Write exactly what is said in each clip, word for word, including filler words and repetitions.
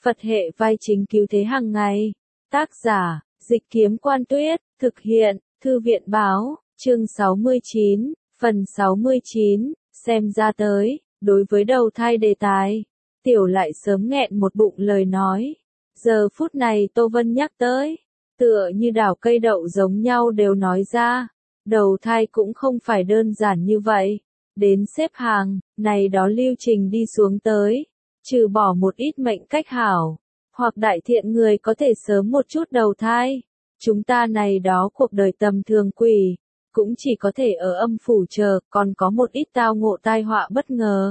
Phật hệ vai chính cứu thế hàng ngày. Tác giả, Dịch Kiếm Quan Tuyết, thực hiện, Thư viện Báo, chương sáu mươi chín, phần sáu mươi chín, xem ra tới, đối với đầu thai đề tài. Tiểu lại sớm nghẹn một bụng lời nói. Giờ phút này Tô Vân nhắc tới, tựa như đảo cây đậu giống nhau đều nói ra. Đầu thai cũng không phải đơn giản như vậy. Đến xếp hàng, này đó lưu trình đi xuống tới. Trừ bỏ một ít mệnh cách hảo, hoặc đại thiện người có thể sớm một chút đầu thai. Chúng ta này đó cuộc đời tầm thường quỷ, cũng chỉ có thể ở âm phủ chờ, còn có một ít tao ngộ tai họa bất ngờ.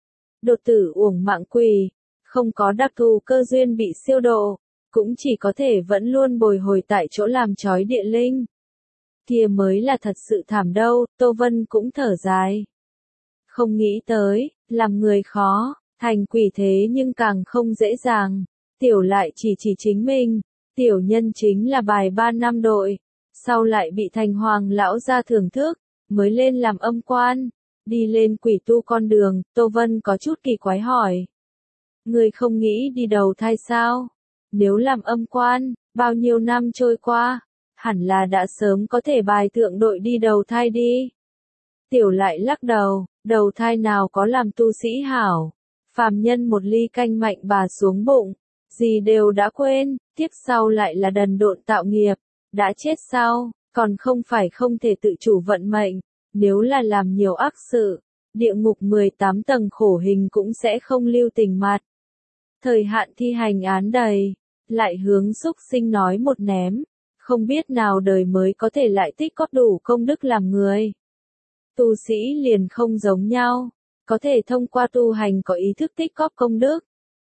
Đột tử uổng mạng quỷ, không có đặc thù cơ duyên bị siêu độ, cũng chỉ có thể vẫn luôn bồi hồi tại chỗ làm trói địa linh. Kia mới là thật sự thảm đâu, Tô Vân cũng thở dài. Không nghĩ tới, làm người khó, thành quỷ thế nhưng càng không dễ dàng. Tiểu lại chỉ chỉ chính mình, tiểu nhân chính là bài ba năm đội, sau lại bị thành hoàng lão ra thưởng thức, mới lên làm âm quan, đi lên quỷ tu con đường. Tô Vân có chút kỳ quái hỏi. Người không nghĩ đi đầu thai sao? Nếu làm âm quan, bao nhiêu năm trôi qua, hẳn là đã sớm có thể bài thượng đội đi đầu thai đi. Tiểu lại lắc đầu, đầu thai nào có làm tu sĩ hảo, phàm nhân một ly canh mạnh bà xuống bụng, gì đều đã quên, tiếp sau lại là đần độn tạo nghiệp, đã chết sau, còn không phải không thể tự chủ vận mệnh, nếu là làm nhiều ác sự, địa ngục mười tám tầng khổ hình cũng sẽ không lưu tình mặt. Thời hạn thi hành án đầy, lại hướng xúc sinh nói một ném, không biết nào đời mới có thể lại tích góp đủ công đức làm người. Tu sĩ liền không giống nhau, có thể thông qua tu hành có ý thức tích góp công đức.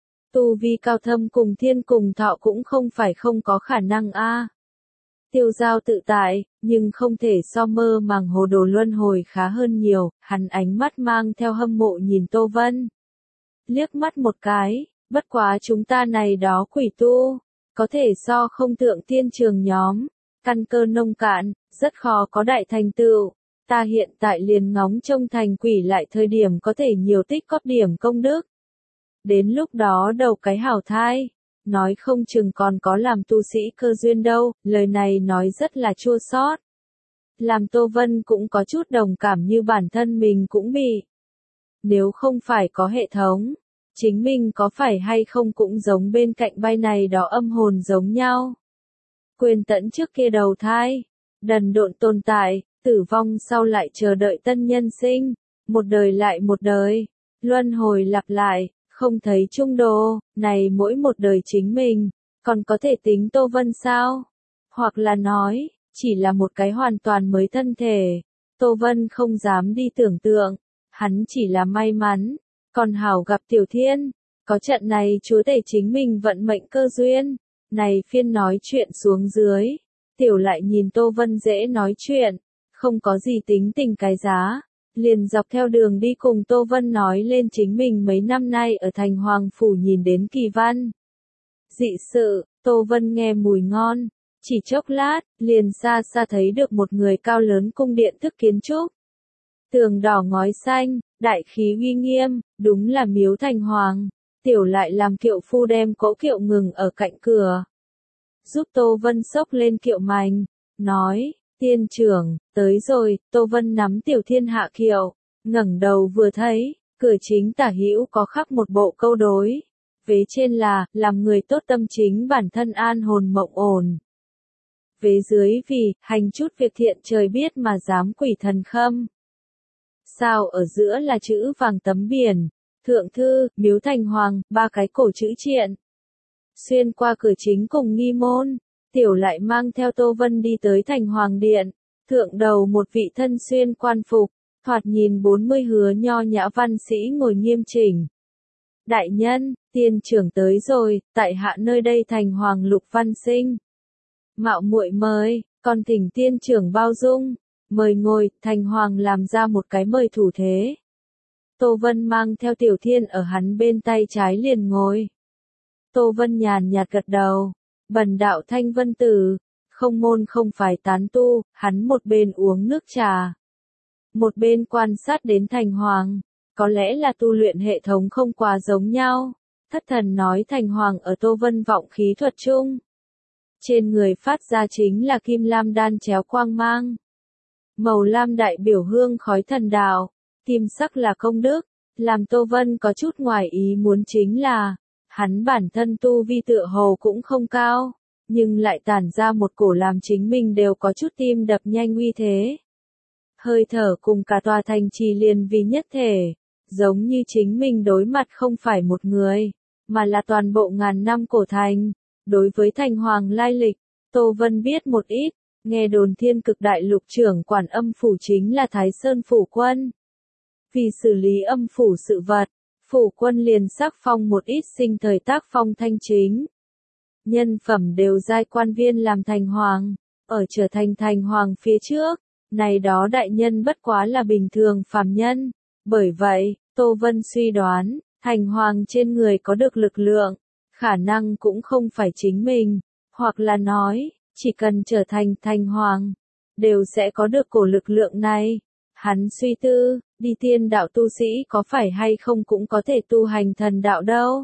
Tu vi cao thâm cùng thiên cùng thọ cũng không phải không có khả năng a. À. Tiêu giao tự tại, nhưng không thể so mơ màng hồ đồ luân hồi khá hơn nhiều. Hắn ánh mắt mang theo hâm mộ nhìn Tô Vân. Liếc mắt một cái, bất quá chúng ta này đó quỷ tu, có thể so không thượng tiên trường nhóm, căn cơ nông cạn, rất khó có đại thành tựu. Ta hiện tại liền ngóng trông thành quỷ lại thời điểm có thể nhiều tích góp điểm công đức. Đến lúc đó đầu cái hảo thai, nói không chừng còn có làm tu sĩ cơ duyên đâu, lời này nói rất là chua xót. Làm Tô Vân cũng có chút đồng cảm như bản thân mình cũng bị. Nếu không phải có hệ thống, chính mình có phải hay không cũng giống bên cạnh bay này đó âm hồn giống nhau. Quên tận trước kia đầu thai, đần độn tồn tại, tử vong sau lại chờ đợi tân nhân sinh, một đời lại một đời, luân hồi lặp lại. Không thấy trung đồ, này mỗi một đời chính mình, còn có thể tính Tô Vân sao? Hoặc là nói, chỉ là một cái hoàn toàn mới thân thể. Tô Vân không dám đi tưởng tượng, hắn chỉ là may mắn, còn hảo gặp Tiểu Thiên, có trận này chúa tể chính mình vận mệnh cơ duyên. Này phiên nói chuyện xuống dưới, Tiểu lại nhìn Tô Vân dễ nói chuyện, không có gì tính tình cái giá. Liền dọc theo đường đi cùng Tô Vân nói lên chính mình mấy năm nay ở thành Hoàng Phủ nhìn đến kỳ văn. Dị sự, Tô Vân nghe mùi ngon, chỉ chốc lát, liền xa xa thấy được một người cao lớn cung điện thức kiến trúc. Tường đỏ ngói xanh, đại khí uy nghiêm, đúng là miếu thành hoàng. Tiểu lại làm kiệu phu đem cỗ kiệu ngừng ở cạnh cửa. Giúp Tô Vân xốc lên kiệu mành, nói. Tiên trưởng, tới rồi. Tô Vân nắm Tiểu Thiên hạ kiệu, ngẩng đầu vừa thấy, cửa chính tả hữu có khắc một bộ câu đối. Vế trên là, làm người tốt tâm chính bản thân an hồn mộng ổn. Vế dưới vì, hành chút việc thiện trời biết mà dám quỷ thần khâm. Sao ở giữa là chữ vàng tấm biển, thượng thư, miếu thành hoàng, ba cái cổ chữ triện. Xuyên qua cửa chính cùng nghi môn. Tiểu lại mang theo Tô Vân đi tới thành hoàng điện, thượng đầu một vị thân xuyên quan phục, thoạt nhìn bốn mươi hứa nho nhã văn sĩ ngồi nghiêm chỉnh. Đại nhân, tiên trưởng tới rồi, tại hạ nơi đây thành hoàng lục văn sinh. Mạo muội mời, con thỉnh tiên trưởng bao dung, mời ngồi. Thành hoàng làm ra một cái mời thủ thế. Tô Vân mang theo Tiểu Thiên ở hắn bên tay trái liền ngồi. Tô Vân nhàn nhạt gật đầu. Bần đạo Thanh Vân Tử, không môn không phải tán tu, hắn một bên uống nước trà, một bên quan sát đến thành hoàng, có lẽ là tu luyện hệ thống không quá giống nhau, Thất thần nói thành hoàng ở Tô Vân vọng khí thuật chung. Trên người phát ra chính là kim lam đan chéo quang mang. Màu lam đại biểu hương khói thần đạo, kim sắc là công đức, làm Tô Vân có chút ngoài ý muốn chính là, hắn bản thân tu vi tựa hồ cũng không cao, nhưng lại tản ra một cổ làm chính mình đều có chút tim đập nhanh uy thế. Hơi thở cùng cả tòa thành trì liền vì nhất thể, giống như chính mình đối mặt không phải một người, mà là toàn bộ ngàn năm cổ thành. Đối với thành hoàng lai lịch, Tô Vân biết một ít, nghe đồn thiên cực đại lục trưởng quản âm phủ chính là Thái Sơn phủ quân. Vì xử lý âm phủ sự vật, phủ quân liền sắc phong một ít sinh thời tác phong thanh chính. Nhân phẩm đều giai quan viên làm thành hoàng, ở trở thành thành hoàng phía trước, này đó đại nhân bất quá là bình thường phàm nhân. Bởi vậy, Tô Vân suy đoán, thành hoàng trên người có được lực lượng, khả năng cũng không phải chính mình, hoặc là nói, chỉ cần trở thành thành hoàng, đều sẽ có được cổ lực lượng này. Hắn suy tư, đi tiên đạo tu sĩ có phải hay không cũng có thể tu hành thần đạo đâu.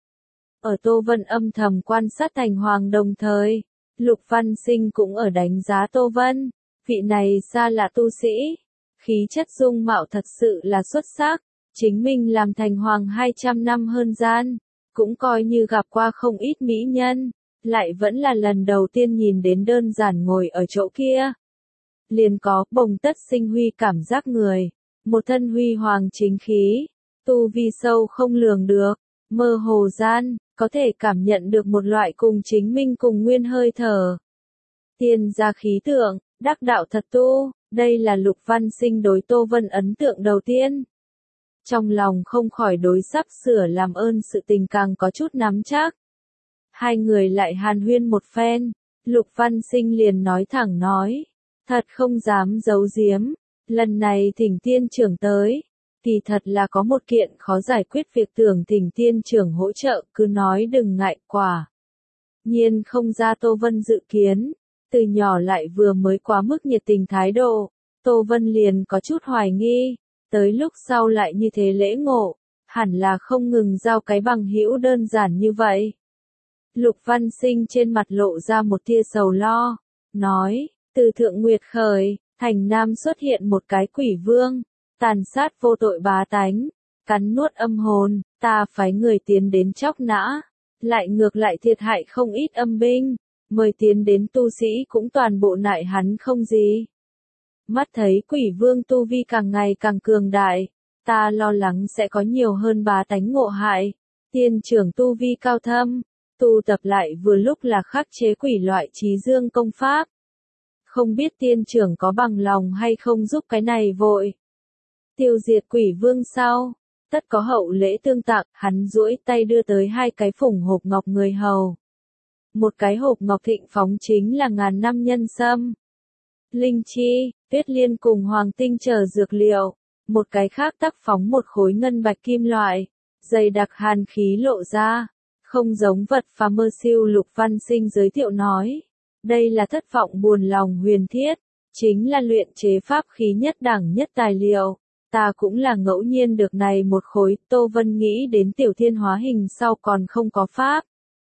Ở Tô Vân âm thầm quan sát thành hoàng đồng thời, Lục Văn Sinh cũng ở đánh giá Tô Vân, vị này xa lạ tu sĩ, khí chất dung mạo thật sự là xuất sắc, chính mình làm thành hoàng hai trăm năm hơn gian, cũng coi như gặp qua không ít mỹ nhân, lại vẫn là lần đầu tiên nhìn đến đơn giản ngồi ở chỗ kia. Liền có bồng tất sinh huy cảm giác người, một thân huy hoàng chính khí, tu vi sâu không lường được, mơ hồ gian, có thể cảm nhận được một loại cùng chính minh cùng nguyên hơi thở. Tiên gia khí tượng, đắc đạo thật tu, đây là Lục Văn Sinh đối Tô Vân ấn tượng đầu tiên. Trong lòng không khỏi đối sắp sửa làm ơn sự tình càng có chút nắm chắc. Hai người lại hàn huyên một phen, Lục Văn Sinh liền nói thẳng nói, thật không dám giấu giếm, lần này thỉnh tiên trưởng tới, thì thật là có một kiện khó giải quyết việc tưởng thỉnh tiên trưởng hỗ trợ, cứ nói đừng ngại quả. Nhiên không ra Tô Vân dự kiến, từ nhỏ lại vừa mới quá mức nhiệt tình thái độ, Tô Vân liền có chút hoài nghi, tới lúc sau lại như thế lễ ngộ, hẳn là không ngừng giao cái bằng hữu đơn giản như vậy. Lục Văn Sinh trên mặt lộ ra một tia sầu lo, nói, từ Thượng Nguyệt khởi, thành Nam xuất hiện một cái quỷ vương, tàn sát vô tội bá tánh, cắn nuốt âm hồn, ta phái người tiến đến chóc nã, lại ngược lại thiệt hại không ít âm binh, mời tiến đến tu sĩ cũng toàn bộ nại hắn không gì. Mắt thấy quỷ vương tu vi càng ngày càng cường đại, ta lo lắng sẽ có nhiều hơn bá tánh ngộ hại, tiên trưởng tu vi cao thâm, tu tập lại vừa lúc là khắc chế quỷ loại trí dương công pháp. Không biết tiên trưởng có bằng lòng hay không giúp cái này vội. Tiêu diệt quỷ vương sau, tất có hậu lễ tương tặng, hắn duỗi tay đưa tới hai cái phủng hộp ngọc người hầu. Một cái hộp ngọc thịnh phóng chính là ngàn năm nhân sâm, linh chi, tuyết liên cùng hoàng tinh chờ dược liệu, một cái khác tắc phóng một khối ngân bạch kim loại, dày đặc hàn khí lộ ra, không giống vật phàm mơ siêu. Lục Văn Sinh giới thiệu nói, đây là thất vọng buồn lòng huyền thiết, chính là luyện chế pháp khí nhất đẳng nhất tài liệu. Ta cũng là ngẫu nhiên được này một khối. Tô Vân nghĩ đến tiểu thiên hóa hình sau còn không có pháp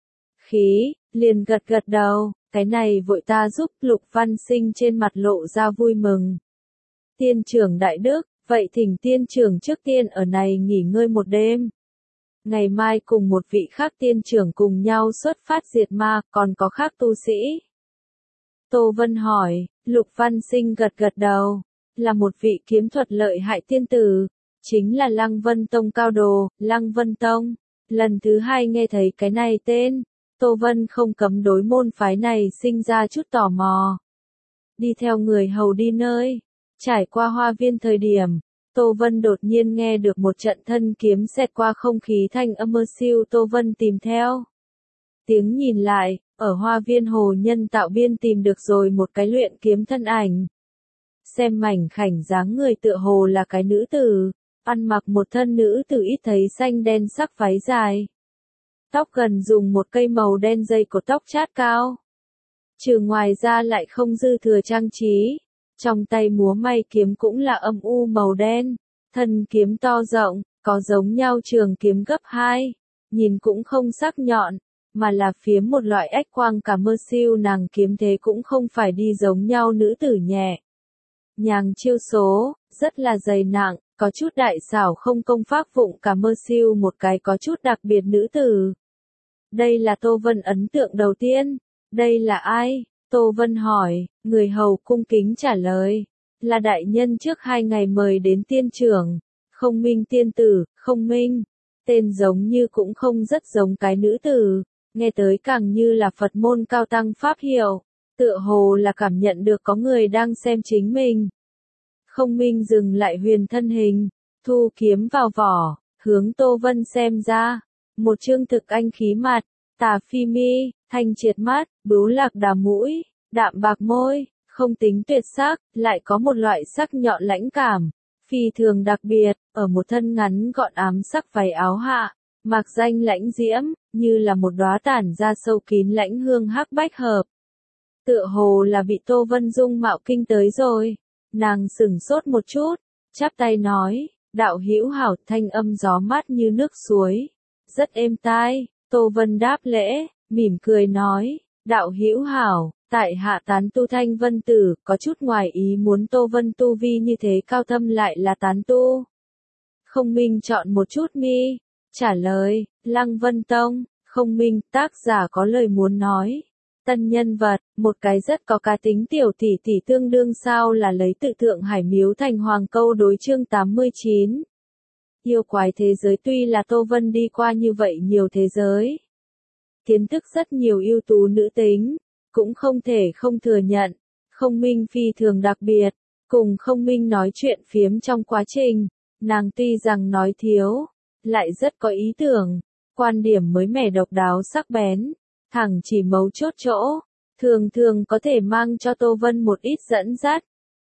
khí, liền gật gật đầu, cái này vội ta giúp. Lục Văn Sinh trên mặt lộ ra vui mừng. Tiên trưởng đại đức, vậy thỉnh tiên trưởng trước tiên ở này nghỉ ngơi một đêm. Ngày mai cùng một vị khác tiên trưởng cùng nhau xuất phát diệt ma, còn có khác tu sĩ. Tô Vân hỏi, Lục Văn Sinh gật gật đầu, là một vị kiếm thuật lợi hại tiên tử, chính là Lăng Vân Tông cao đồ, Lăng Vân Tông. Lần thứ hai nghe thấy cái này tên, Tô Vân không cấm đối môn phái này sinh ra chút tò mò. Đi theo người hầu đi nơi, trải qua hoa viên thời điểm, Tô Vân đột nhiên nghe được một trận thân kiếm xẹt qua không khí thanh âm mơ siêu. Tô Vân tìm theo tiếng nhìn lại, ở hoa viên hồ nhân tạo biên tìm được rồi một cái luyện kiếm thân ảnh. Xem mảnh khảnh dáng người tựa hồ là cái nữ tử, ăn mặc một thân nữ tử ít thấy xanh đen sắc váy dài. Tóc gần dùng một cây màu đen dây cột tóc chát cao. Trừ ngoài ra lại không dư thừa trang trí. Trong tay múa may kiếm cũng là âm u màu đen. Thân kiếm to rộng, có giống nhau trường kiếm gấp hai. nhìn cũng không sắc nhọn, mà là phiếm một loại ếch quang cả mơ siêu nàng kiếm thế cũng không phải đi giống nhau nữ tử nhẹ. Nhàng chiêu số, rất là dày nặng, có chút đại xảo không công pháp vụng cả mơ siêu một cái có chút đặc biệt nữ tử. Đây là Tô Vân ấn tượng đầu tiên. Đây là ai? Tô Vân hỏi, người hầu cung kính trả lời. Là đại nhân trước hai ngày mời đến tiên trưởng. Không minh tiên tử, không minh. Tên giống như cũng không rất giống cái nữ tử. Nghe tới càng như là Phật môn cao tăng pháp hiệu. Tựa hồ là cảm nhận được có người đang xem chính mình. Không minh dừng lại huyền thân hình. Thu kiếm vào vỏ, hướng Tô Vân xem ra. Một trương thực anh khí mặt, tà phi mi, thanh triệt mắt, bướu lạc đà mũi, đạm bạc môi, không tính tuyệt sắc, lại có một loại sắc nhọn lãnh cảm, phi thường đặc biệt, ở một thân ngắn gọn ám sắc váy áo hạ, mặc danh lãnh diễm, như là một đóa tản ra sâu kín lãnh hương hắc bách hợp. Tựa hồ là bị Tô Vân dung mạo kinh tới rồi, nàng sửng sốt một chút, chắp tay nói, đạo hữu hảo, thanh âm gió mát như nước suối, rất êm tai. Tô Vân đáp lễ, mỉm cười nói, đạo hữu hảo, tại hạ tán tu Thanh Vân Tử, có chút ngoài ý muốn Tô Vân tu vi như thế cao thâm lại là tán tu. Không minh chọn một chút mi, trả lời, Lăng Vân Tông, không minh, tác giả có lời muốn nói. Tân nhân vật, một cái rất có cá tính tiểu tỷ tỷ tương đương sao là lấy tự Thượng Hải Miếu thành Hoàng câu đối chương tám mươi chín. Yêu quái thế giới tuy là Tô Vân đi qua như vậy nhiều thế giới. Kiến thức rất nhiều ưu tú nữ tính, cũng không thể không thừa nhận. Không minh phi thường đặc biệt, cùng không minh nói chuyện phiếm trong quá trình, nàng tuy rằng nói thiếu, lại rất có ý tưởng, quan điểm mới mẻ độc đáo sắc bén, thẳng chỉ mấu chốt chỗ, thường thường có thể mang cho Tô Vân một ít dẫn dắt.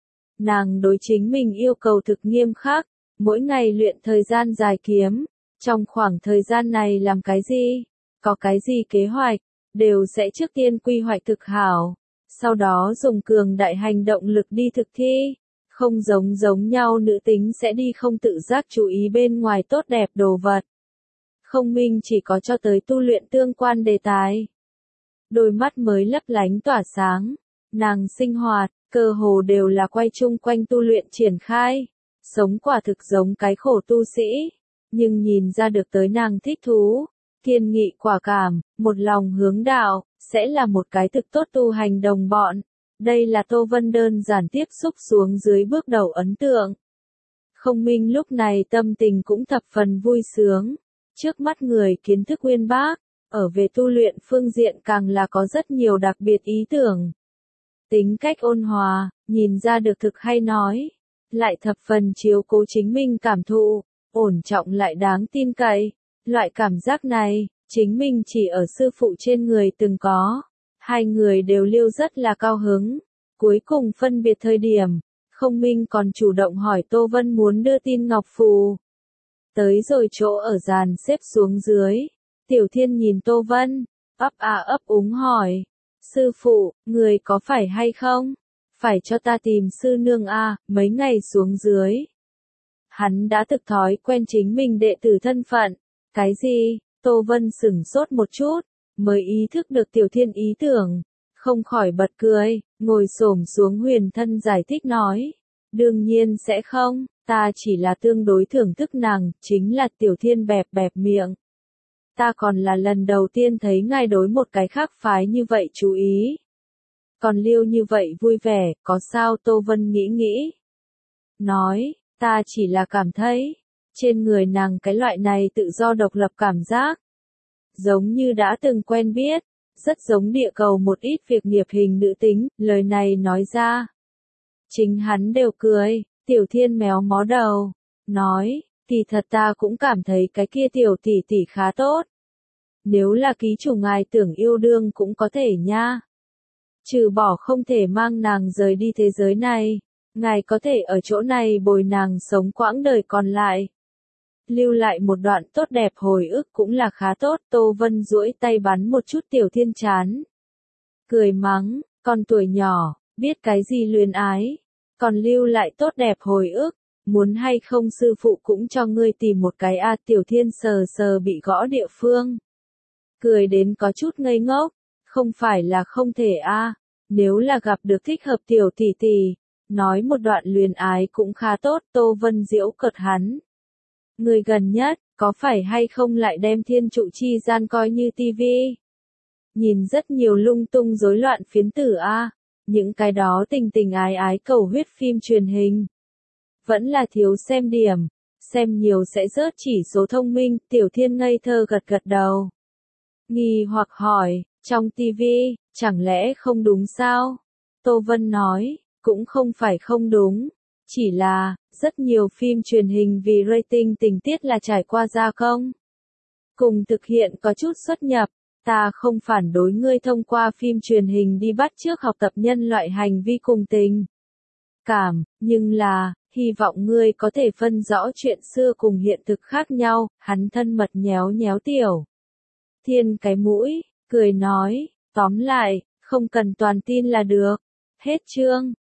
Nàng đối chính mình yêu cầu thực nghiêm khắc, mỗi ngày luyện thời gian dài kiếm, trong khoảng thời gian này làm cái gì, có cái gì kế hoạch, đều sẽ trước tiên quy hoạch thực hảo, sau đó dùng cường đại hành động lực đi thực thi, không giống giống nhau nữ tính sẽ đi không tự giác chú ý bên ngoài tốt đẹp đồ vật. Không minh chỉ có cho tới tu luyện tương quan đề tài. Đôi mắt mới lấp lánh tỏa sáng, nàng sinh hoạt, cơ hồ đều là quay chung quanh tu luyện triển khai. Sống quả thực giống cái khổ tu sĩ, nhưng nhìn ra được tới nàng thích thú, kiên nghị quả cảm, một lòng hướng đạo, sẽ là một cái thực tốt tu hành đồng bọn. Đây là Tô Vân đơn giản tiếp xúc xuống dưới bước đầu ấn tượng. Không minh lúc này tâm tình cũng thập phần vui sướng, trước mắt người kiến thức uyên bác, ở về tu luyện phương diện càng là có rất nhiều đặc biệt ý tưởng. Tính cách ôn hòa, nhìn ra được thực hay nói. Lại thập phần chiếu cố chính mình cảm thụ, ổn trọng lại đáng tin cậy. Loại cảm giác này, chính mình chỉ ở sư phụ trên người từng có. Hai người đều liêu rất là cao hứng. Cuối cùng phân biệt thời điểm, không minh còn chủ động hỏi Tô Vân muốn đưa tin ngọc phù. Tới rồi chỗ ở dàn xếp xuống dưới. Tiểu Thiên nhìn Tô Vân, ấp à ấp úng hỏi. Sư phụ, người có phải hay không? Phải cho ta tìm sư nương a, à, mấy ngày xuống dưới. Hắn đã thực thói quen chính mình đệ tử thân phận. Cái gì? Tô Vân sửng sốt một chút, mới ý thức được Tiểu Thiên ý tưởng, không khỏi bật cười, ngồi xổm xuống huyền thân giải thích nói. Đương nhiên sẽ không, ta chỉ là tương đối thưởng thức nàng, chính là Tiểu Thiên bẹp bẹp miệng. Ta còn là lần đầu tiên thấy ngài đối một cái khác phái như vậy chú ý. Còn liêu như vậy vui vẻ, có sao? Tô Vân nghĩ nghĩ. Nói, ta chỉ là cảm thấy, trên người nàng cái loại này tự do độc lập cảm giác. Giống như đã từng quen biết, rất giống địa cầu một ít việc nghiệp hình nữ tính, lời này nói ra. Chính hắn đều cười, Tiểu Thiên méo mó đầu, nói, kỳ thật ta cũng cảm thấy cái kia tiểu tỷ tỷ khá tốt. Nếu là ký chủ ngài tưởng yêu đương cũng có thể nha. Trừ bỏ không thể mang nàng rời đi thế giới này, ngài có thể ở chỗ này bồi nàng sống quãng đời còn lại. Lưu lại một đoạn tốt đẹp hồi ức cũng là khá tốt. Tô Vân duỗi tay bắn một chút Tiểu Thiên chán. Cười mắng, con tuổi nhỏ, biết cái gì luyến ái. Còn lưu lại tốt đẹp hồi ức, Muốn hay không sư phụ cũng cho ngươi tìm một cái a Tiểu Thiên sờ sờ bị gõ địa phương. Cười đến có chút ngây ngốc, không phải là không thể a nếu là gặp được thích hợp tiểu tỷ tỷ, nói một đoạn luyến ái cũng khá tốt. Tô Vân Diễu cợt hắn. Người gần nhất, có phải hay không lại đem thiên trụ chi gian coi như tivi? Nhìn rất nhiều lung tung rối loạn phiến tử a, những cái đó tình tình ái ái cầu huyết phim truyền hình. Vẫn là thiếu xem điểm, xem nhiều sẽ rớt chỉ số thông minh. Tiểu Thiên ngây thơ gật gật đầu. Nghi hoặc hỏi, trong tivi, chẳng lẽ không đúng sao? Tô Vân nói, cũng không phải không đúng, chỉ là, rất nhiều phim truyền hình vì rating tình tiết là trải qua gia công. Cùng thực hiện có chút xuất nhập, ta không phản đối ngươi thông qua phim truyền hình đi bắt chước học tập nhân loại hành vi cùng tình cảm, nhưng là, hy vọng ngươi có thể phân rõ chuyện xưa cùng hiện thực khác nhau. Hắn thân mật nhéo nhéo Tiểu Thiên cái mũi, cười nói, tóm lại, không cần toàn tin là được. Hết chương.